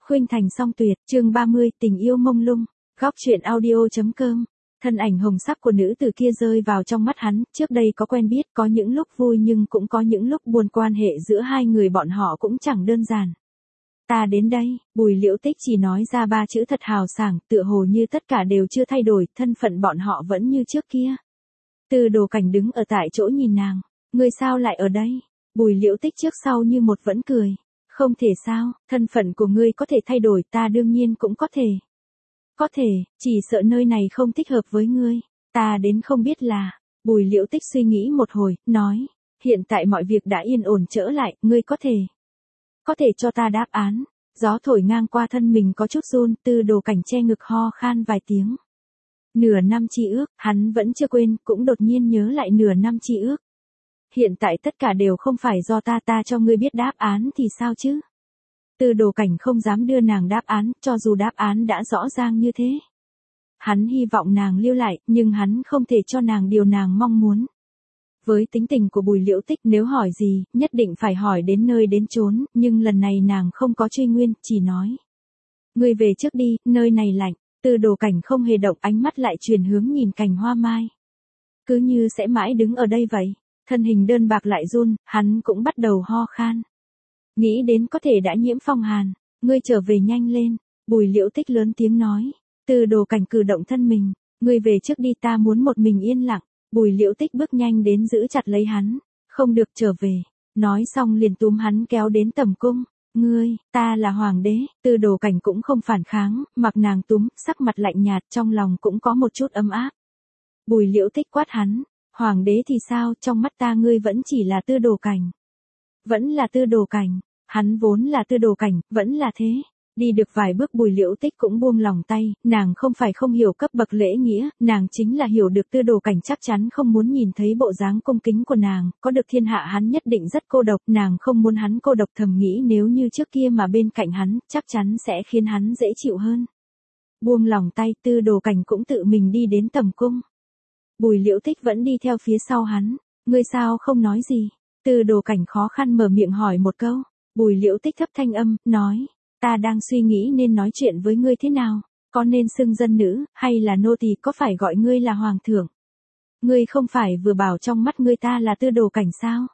Khuynh Thành song tuyệt, chương 30, tình yêu mông lung. Góc truyện audio.com. Thân ảnh hồng sắc của nữ tử kia rơi vào trong mắt hắn, trước đây có quen biết, có những lúc vui nhưng cũng có những lúc buồn, quan hệ giữa hai người bọn họ cũng chẳng đơn giản. Ta đến đây, Bùi Liễu Tích chỉ nói ra 3 chữ thật hào sảng, tựa hồ như tất cả đều chưa thay đổi, thân phận bọn họ vẫn như trước kia. Từ Đồ Cảnh đứng ở tại chỗ nhìn nàng, ngươi sao lại ở đây? Bùi Liễu Tích trước sau như một vẫn cười. Không thể sao, thân phận của ngươi có thể thay đổi, ta đương nhiên cũng có thể. Có thể, chỉ sợ nơi này không thích hợp với ngươi. Ta đến không biết là. Bùi Liễu Tích suy nghĩ một hồi, nói. Hiện tại mọi việc đã yên ổn trở lại, ngươi có thể. Có thể cho ta đáp án. Gió thổi ngang qua thân mình có chút run, Từ Đồ Cảnh che ngực ho khan vài tiếng. Nửa năm chi ước, hắn vẫn chưa quên, cũng đột nhiên nhớ lại nửa năm chi ước. Hiện tại tất cả đều không phải do ta cho ngươi biết đáp án thì sao chứ? Từ Đồ Cảnh không dám đưa nàng đáp án, cho dù đáp án đã rõ ràng như thế. Hắn hy vọng nàng lưu lại, nhưng hắn không thể cho nàng điều nàng mong muốn. Với tính tình của Bùi Liễu Tích, nếu hỏi gì, nhất định phải hỏi đến nơi đến chốn, nhưng lần này nàng không có truy nguyên, chỉ nói. Ngươi về trước đi, nơi này lạnh. Từ Đồ Cảnh không hề động, ánh mắt lại chuyển hướng nhìn cành hoa mai. Cứ như sẽ mãi đứng ở đây vậy. Thân hình đơn bạc lại run, hắn cũng bắt đầu ho khan. Nghĩ đến có thể đã nhiễm phong hàn, ngươi trở về nhanh lên, Bùi Liễu Tích lớn tiếng nói. Từ Đồ Cảnh cử động thân mình, ngươi về trước đi, ta muốn một mình yên lặng. Bùi Liễu Tích bước nhanh đến giữ chặt lấy hắn, không được trở về. Nói xong liền túm hắn kéo đến tầm cung. Ngươi, ta là hoàng đế. Từ Đồ Cảnh cũng không phản kháng, mặc nàng túm, sắc mặt lạnh nhạt, trong lòng cũng có một chút ấm áp. Bùi Liễu Tích quát hắn. Hoàng đế thì sao, trong mắt ta ngươi vẫn chỉ là Từ Đồ Cảnh. Vẫn là Từ Đồ Cảnh, hắn vốn là Từ Đồ Cảnh, vẫn là thế. Đi được vài bước Bùi Liễu Tích cũng buông lòng tay, nàng không phải không hiểu cấp bậc lễ nghĩa, nàng chính là hiểu được Từ Đồ Cảnh chắc chắn không muốn nhìn thấy bộ dáng cung kính của nàng, có được thiên hạ hắn nhất định rất cô độc, nàng không muốn hắn cô độc, thầm nghĩ nếu như trước kia mà bên cạnh hắn, chắc chắn sẽ khiến hắn dễ chịu hơn. Buông lòng tay, Từ Đồ Cảnh cũng tự mình đi đến tầm cung. Bùi Liễu Tích vẫn đi theo phía sau hắn. Ngươi sao không nói gì? Từ Đồ Cảnh khó khăn mở miệng hỏi một câu. Bùi Liễu Tích thấp thanh âm, nói. Ta đang suy nghĩ nên nói chuyện với ngươi thế nào? Có nên xưng dân nữ, hay là nô tỳ, có phải gọi ngươi là hoàng thượng? Ngươi không phải vừa bảo trong mắt ngươi ta là Từ Đồ Cảnh sao?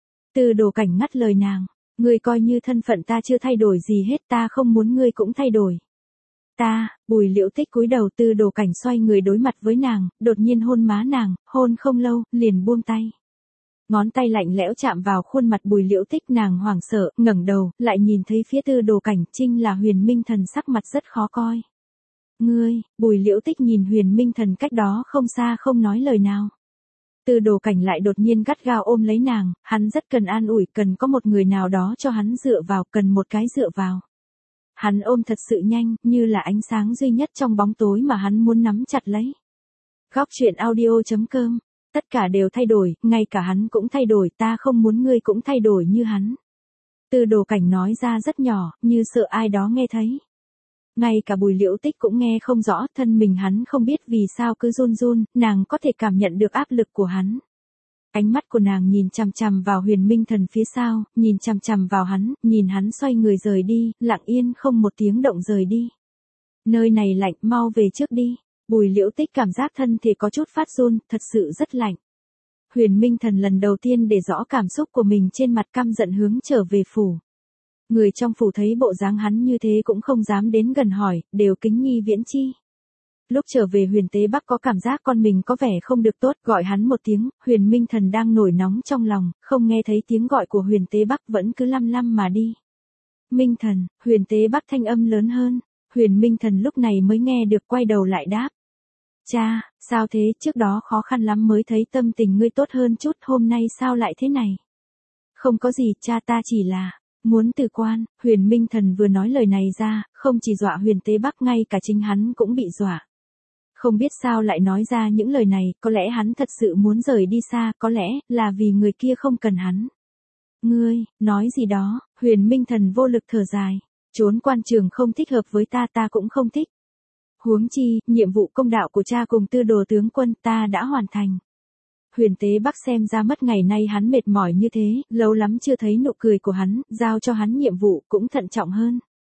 Từ Đồ Cảnh ngắt lời nàng. Ngươi coi như thân phận ta chưa thay đổi gì hết, ta không muốn ngươi cũng thay đổi. Bùi Liễu Tích cúi đầu, Từ Đồ Cảnh xoay người đối mặt với nàng, đột nhiên hôn má nàng, hôn không lâu, liền buông tay. Ngón tay lạnh lẽo chạm vào khuôn mặt Bùi Liễu Tích, nàng hoảng sợ, ngẩng đầu, lại nhìn thấy phía Từ Đồ Cảnh, chính là Huyền Minh Thần, sắc mặt rất khó coi. Ngươi, Bùi Liễu Tích nhìn Huyền Minh Thần cách đó không xa không nói lời nào. Từ Đồ Cảnh lại đột nhiên gắt gao ôm lấy nàng, hắn rất cần an ủi, cần có một người nào đó cho hắn dựa vào, cần một cái dựa vào. Hắn ôm thật sự nhanh, như là ánh sáng duy nhất trong bóng tối mà hắn muốn nắm chặt lấy. Góc truyện audio.com. Tất cả đều thay đổi, ngay cả hắn cũng thay đổi, ta không muốn ngươi cũng thay đổi như hắn. Từ Đồ Cảnh nói ra rất nhỏ, như sợ ai đó nghe thấy. Ngay cả Bùi Liễu Tích cũng nghe không rõ, thân mình hắn không biết vì sao cứ run run, nàng có thể cảm nhận được áp lực của hắn. Ánh mắt của nàng nhìn chằm chằm vào Huyền Minh Thần phía sau, nhìn chằm chằm vào hắn, nhìn hắn xoay người rời đi, lặng yên không một tiếng động rời đi. Nơi này lạnh, mau về trước đi. Bùi Liễu Tích cảm giác thân thể có chút phát run, thật sự rất lạnh. Huyền Minh Thần lần đầu tiên để rõ cảm xúc của mình trên mặt, căm giận hướng trở về phủ. Người trong phủ thấy bộ dáng hắn như thế cũng không dám đến gần hỏi, đều kính nhi viễn chi. Lúc trở về Huyền Tế Bắc có cảm giác con mình có vẻ không được tốt, gọi hắn một tiếng, Huyền Minh Thần đang nổi nóng trong lòng, không nghe thấy tiếng gọi của Huyền Tế Bắc, vẫn cứ lăm lăm mà đi. Minh Thần, Huyền Tế Bắc thanh âm lớn hơn, Huyền Minh Thần lúc này mới nghe được, quay đầu lại đáp. Cha, sao thế, trước đó khó khăn lắm mới thấy tâm tình ngươi tốt hơn chút, hôm nay sao lại thế này? Không có gì, cha, ta chỉ là muốn từ quan. Huyền Minh Thần vừa nói lời này ra, không chỉ dọa Huyền Tế Bắc, ngay cả chính hắn cũng bị dọa. Không biết sao lại nói ra những lời này, có lẽ hắn thật sự muốn rời đi xa, có lẽ là vì người kia không cần hắn. Ngươi, nói gì đó? Huyền Minh Thần vô lực thở dài. Trốn quan trường không thích hợp với ta, ta cũng không thích. Huống chi, nhiệm vụ công đạo của cha cùng Tư Đồ tướng quân ta đã hoàn thành. Huyền Tế Bắc xem ra mất ngày nay hắn mệt mỏi như thế, lâu lắm chưa thấy nụ cười của hắn, giao cho hắn nhiệm vụ cũng thận trọng hơn.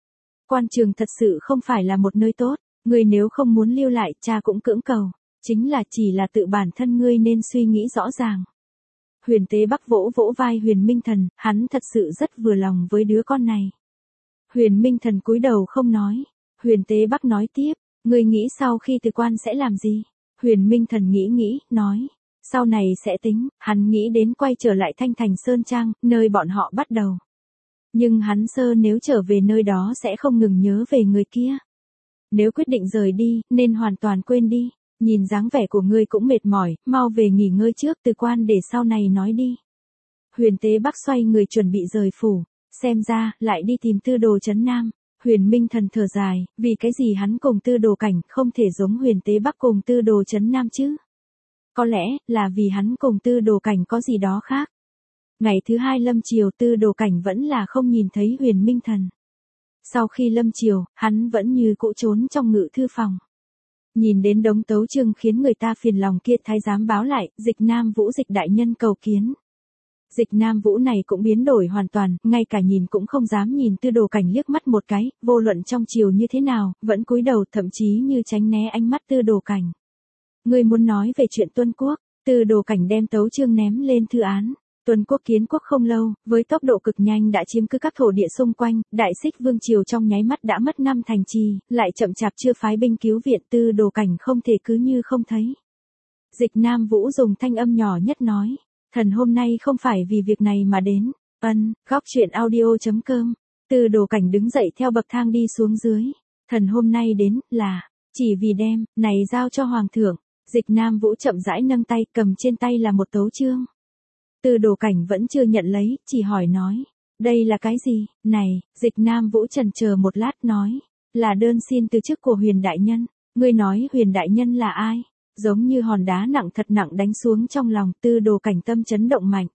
Quan trường thật sự không phải là một nơi tốt, ngươi nếu không muốn lưu lại, cha cũng cưỡng cầu, chính là chỉ là tự bản thân ngươi nên suy nghĩ rõ ràng. Huyền Tế Bắc vỗ vỗ vai Huyền Minh Thần, hắn thật sự rất vừa lòng với đứa con này. Huyền Minh Thần cúi đầu không nói. Huyền Tế Bắc nói tiếp, ngươi nghĩ sau khi từ quan sẽ làm gì? Huyền Minh Thần nghĩ, nói, sau này sẽ tính, hắn nghĩ đến quay trở lại Thanh Thành Sơn Trang, nơi bọn họ bắt đầu. Nhưng hắn nếu trở về nơi đó sẽ không ngừng nhớ về người kia. Nếu quyết định rời đi, nên hoàn toàn quên đi. Nhìn dáng vẻ của ngươi cũng mệt mỏi, mau về nghỉ ngơi trước từ quan để sau này nói đi. Huyền Tế Bắc xoay người chuẩn bị rời phủ, xem ra, lại đi tìm Tư Đồ Trấn Nam. Huyền Minh Thần thở dài, vì cái gì hắn cùng Tư Đồ Cảnh không thể giống Huyền Tế Bắc cùng Tư Đồ Trấn Nam chứ? Có lẽ, là vì hắn cùng Tư Đồ Cảnh có gì đó khác. Ngày thứ hai lâm chiều Tư Đồ Cảnh vẫn là không nhìn thấy Huyền Minh Thần. Sau khi lâm chiều, hắn vẫn như cũ trốn trong ngự thư phòng. Nhìn đến đống tấu chương khiến người ta phiền lòng kia, thái giám báo lại, Dịch Nam Vũ Dịch đại nhân cầu kiến. Dịch Nam Vũ này cũng biến đổi hoàn toàn, ngay cả nhìn cũng không dám nhìn Tư Đồ Cảnh liếc mắt một cái, vô luận trong chiều như thế nào, vẫn cúi đầu, thậm chí như tránh né ánh mắt Tư Đồ Cảnh. Ngươi muốn nói về chuyện Tuân Quốc? Tư Đồ Cảnh đem tấu chương ném lên thư án. Tuân Quốc kiến quốc không lâu, với tốc độ cực nhanh đã chiếm cứ các thổ địa xung quanh, Đại Xích Vương triều trong nháy mắt đã mất 5 thành trì, lại chậm chạp chưa phái binh cứu viện. Tư Đồ Cảnh không thể cứ như không thấy. Dịch Nam Vũ dùng thanh âm nhỏ nhất nói, thần hôm nay không phải vì việc này mà đến. Góc truyện audio.com. Tư Đồ Cảnh đứng dậy theo bậc thang đi xuống dưới. Thần hôm nay đến, là, chỉ vì đem, này giao cho Hoàng thượng. Dịch Nam Vũ chậm rãi nâng tay, cầm trên tay là một tấu chương. Tư Đồ Cảnh vẫn chưa nhận lấy, chỉ hỏi nói, đây là cái gì? Này, Dịch Nam Vũ chần chờ một lát nói, là đơn xin từ chức của Huyền đại nhân. Ngươi nói Huyền đại nhân là ai? Giống như hòn đá nặng thật nặng đánh xuống trong lòng. Tư Đồ Cảnh tâm chấn động mạnh.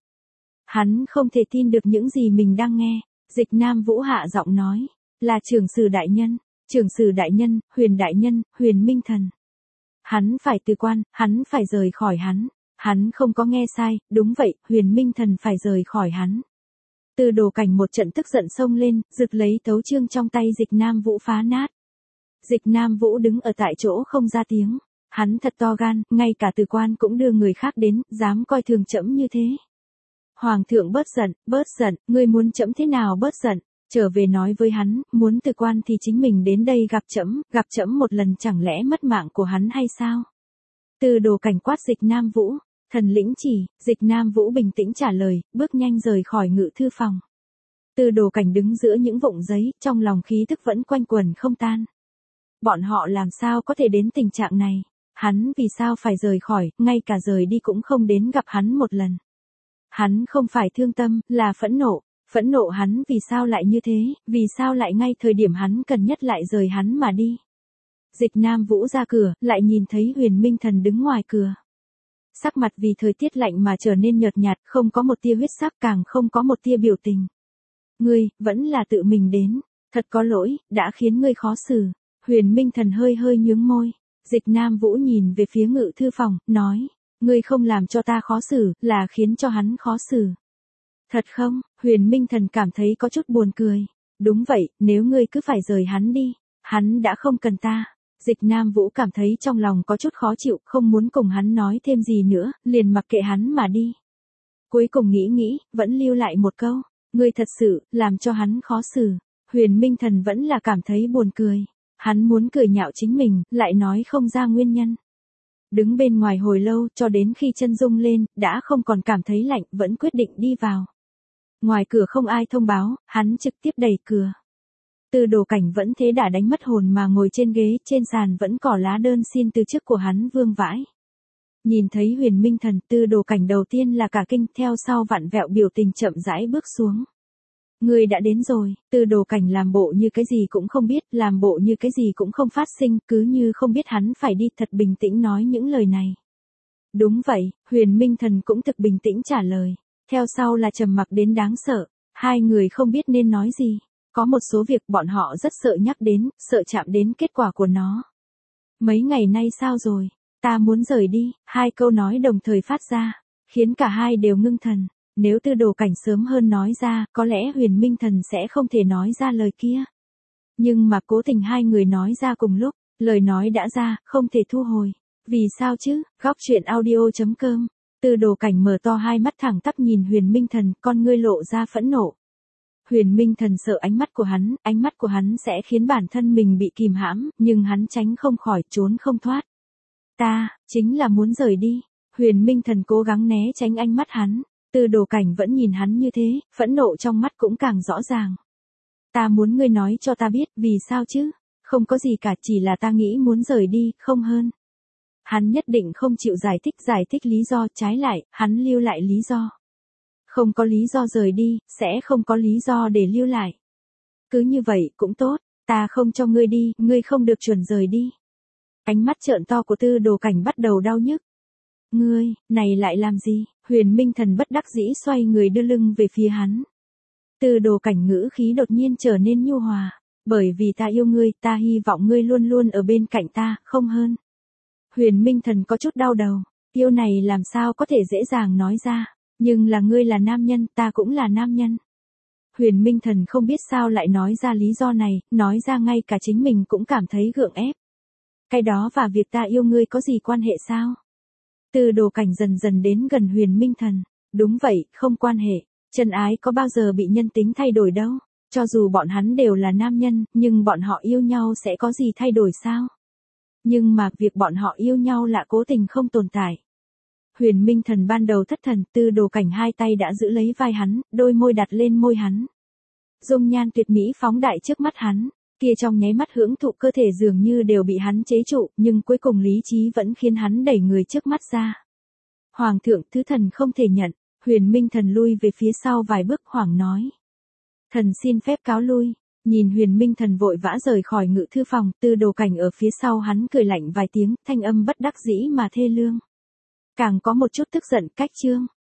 Hắn không thể tin được những gì mình đang nghe. Dịch Nam Vũ hạ giọng nói, là trưởng sử đại nhân. Trưởng sử đại nhân, Huyền Minh Thần. Hắn phải từ quan, hắn phải rời khỏi hắn. Hắn không có nghe sai, đúng vậy, Huyền Minh Thần phải rời khỏi hắn. Tư Đồ Cảnh một trận tức giận xông lên, giật lấy tấu chương trong tay Dịch Nam Vũ phá nát. Dịch Nam Vũ đứng ở tại chỗ không ra tiếng. Hắn thật to gan, ngay cả từ quan cũng đưa người khác đến, dám coi thường trẫm như thế. Hoàng thượng bớt giận, ngươi muốn trẫm thế nào bớt giận? Trở về nói với hắn, muốn từ quan thì chính mình đến đây gặp trẫm một lần chẳng lẽ mất mạng của hắn hay sao? Tư Đồ Cảnh quát Dịch Nam Vũ, thần lĩnh chỉ. Dịch Nam Vũ bình tĩnh trả lời, bước nhanh rời khỏi ngự thư phòng. Tư Đồ Cảnh đứng giữa những vụn giấy, trong lòng khí tức vẫn quanh quẩn không tan. Bọn họ làm sao có thể đến tình trạng này? Hắn vì sao phải rời khỏi, ngay cả rời đi cũng không đến gặp hắn một lần. Hắn không phải thương tâm, là phẫn nộ hắn vì sao lại như thế, vì sao lại ngay thời điểm hắn cần nhất lại rời hắn mà đi. Dịch Nam Vũ ra cửa, lại nhìn thấy Huyền Minh Thần đứng ngoài cửa. Sắc mặt vì thời tiết lạnh mà trở nên nhợt nhạt, không có một tia huyết sắc, càng không có một tia biểu tình. Ngươi, vẫn là tự mình đến, thật có lỗi, đã khiến ngươi khó xử. Huyền Minh Thần hơi nhướng môi. Dịch Nam Vũ nhìn về phía ngự thư phòng, nói, ngươi không làm cho ta khó xử, là khiến cho hắn khó xử. Thật không? Huyền Minh Thần cảm thấy có chút buồn cười. Đúng vậy, nếu ngươi cứ phải rời hắn đi, hắn đã không cần ta. Dịch Nam Vũ cảm thấy trong lòng có chút khó chịu, không muốn cùng hắn nói thêm gì nữa, liền mặc kệ hắn mà đi. Cuối cùng nghĩ, vẫn lưu lại một câu, ngươi thật sự, làm cho hắn khó xử. Huyền Minh Thần vẫn là cảm thấy buồn cười. Hắn muốn cười nhạo chính mình, lại nói không ra nguyên nhân. Đứng bên ngoài hồi lâu, cho đến khi chân rung lên, đã không còn cảm thấy lạnh, vẫn quyết định đi vào. Ngoài cửa không ai thông báo, hắn trực tiếp đẩy cửa. Tư Đồ Cảnh vẫn thế đã đánh mất hồn mà ngồi trên ghế, trên sàn vẫn cỏ lá đơn xin từ chức của hắn vương vãi. Nhìn thấy Huyền Minh Thần, Tư Đồ Cảnh đầu tiên là cả kinh, theo sau vặn vẹo biểu tình chậm rãi bước xuống. Ngươi đã đến rồi. Tư Đồ Cảnh làm bộ như cái gì cũng không biết, làm bộ như cái gì cũng không phát sinh, cứ như không biết hắn phải đi, thật bình tĩnh nói những lời này. Đúng vậy, Huyền Minh Thần cũng thực bình tĩnh trả lời. Theo sau là trầm mặc đến đáng sợ. Hai người không biết nên nói gì. Có một số việc bọn họ rất sợ nhắc đến, sợ chạm đến kết quả của nó. Mấy ngày nay sao rồi? Ta muốn rời đi. Hai câu nói đồng thời phát ra, khiến cả hai đều ngưng thần. Nếu Tư Đồ Cảnh sớm hơn nói ra, có lẽ Huyền Minh Thần sẽ không thể nói ra lời kia. Nhưng mà cố tình hai người nói ra cùng lúc, lời nói đã ra, không thể thu hồi. Vì sao chứ? Góc truyện audio.com. Tư Đồ Cảnh mở to hai mắt thẳng tắp nhìn Huyền Minh Thần, con ngươi lộ ra phẫn nộ. Huyền Minh Thần sợ ánh mắt của hắn sẽ khiến bản thân mình bị kìm hãm, nhưng hắn tránh không khỏi, trốn không thoát. Ta, chính là muốn rời đi. Huyền Minh Thần cố gắng né tránh ánh mắt hắn. Tư Đồ Cảnh vẫn nhìn hắn như thế, phẫn nộ trong mắt cũng càng rõ ràng. Ta muốn ngươi nói cho ta biết, vì sao chứ? Không có gì cả, chỉ là ta nghĩ muốn rời đi, không hơn. Hắn nhất định không chịu giải thích lý do, trái lại, hắn lưu lại lý do. Không có lý do rời đi, sẽ không có lý do để lưu lại. Cứ như vậy cũng tốt, ta không cho ngươi đi, ngươi không được chuẩn rời đi. Ánh mắt trợn to của Tư Đồ Cảnh bắt đầu đau nhức. Ngươi, này lại làm gì? Huyền Minh Thần bất đắc dĩ xoay người đưa lưng về phía hắn. Tư Đồ Cảnh ngữ khí đột nhiên trở nên nhu hòa. Bởi vì ta yêu ngươi, ta hy vọng ngươi luôn luôn ở bên cạnh ta, không hơn. Huyền Minh Thần có chút đau đầu. Yêu này làm sao có thể dễ dàng nói ra. Nhưng là ngươi là nam nhân, ta cũng là nam nhân. Huyền Minh Thần không biết sao lại nói ra lý do này, nói ra ngay cả chính mình cũng cảm thấy gượng ép. Cái đó và việc ta yêu ngươi có gì quan hệ sao? Tư Đồ Cảnh dần dần đến gần Huyền Minh Thần. Đúng vậy, không quan hệ. Chân ái có bao giờ bị nhân tính thay đổi đâu. Cho dù bọn hắn đều là nam nhân, nhưng bọn họ yêu nhau sẽ có gì thay đổi sao? Nhưng mà việc bọn họ yêu nhau là cố tình không tồn tại. Huyền Minh Thần ban đầu thất thần, Tư Đồ Cảnh hai tay đã giữ lấy vai hắn, đôi môi đặt lên môi hắn. Dung nhan tuyệt mỹ phóng đại trước mắt hắn, kia trong nháy mắt hưởng thụ cơ thể dường như đều bị hắn chế trụ, nhưng cuối cùng lý trí vẫn khiến hắn đẩy người trước mắt ra. Hoàng thượng, thứ thần không thể nhận. Huyền Minh Thần lui về phía sau vài bước, hoảng nói. Thần xin phép cáo lui. Nhìn Huyền Minh Thần vội vã rời khỏi ngự thư phòng, Tư Đồ Cảnh ở phía sau hắn cười lạnh vài tiếng, thanh âm bất đắc dĩ mà thê lương. Càng có một chút tức giận, cách chương.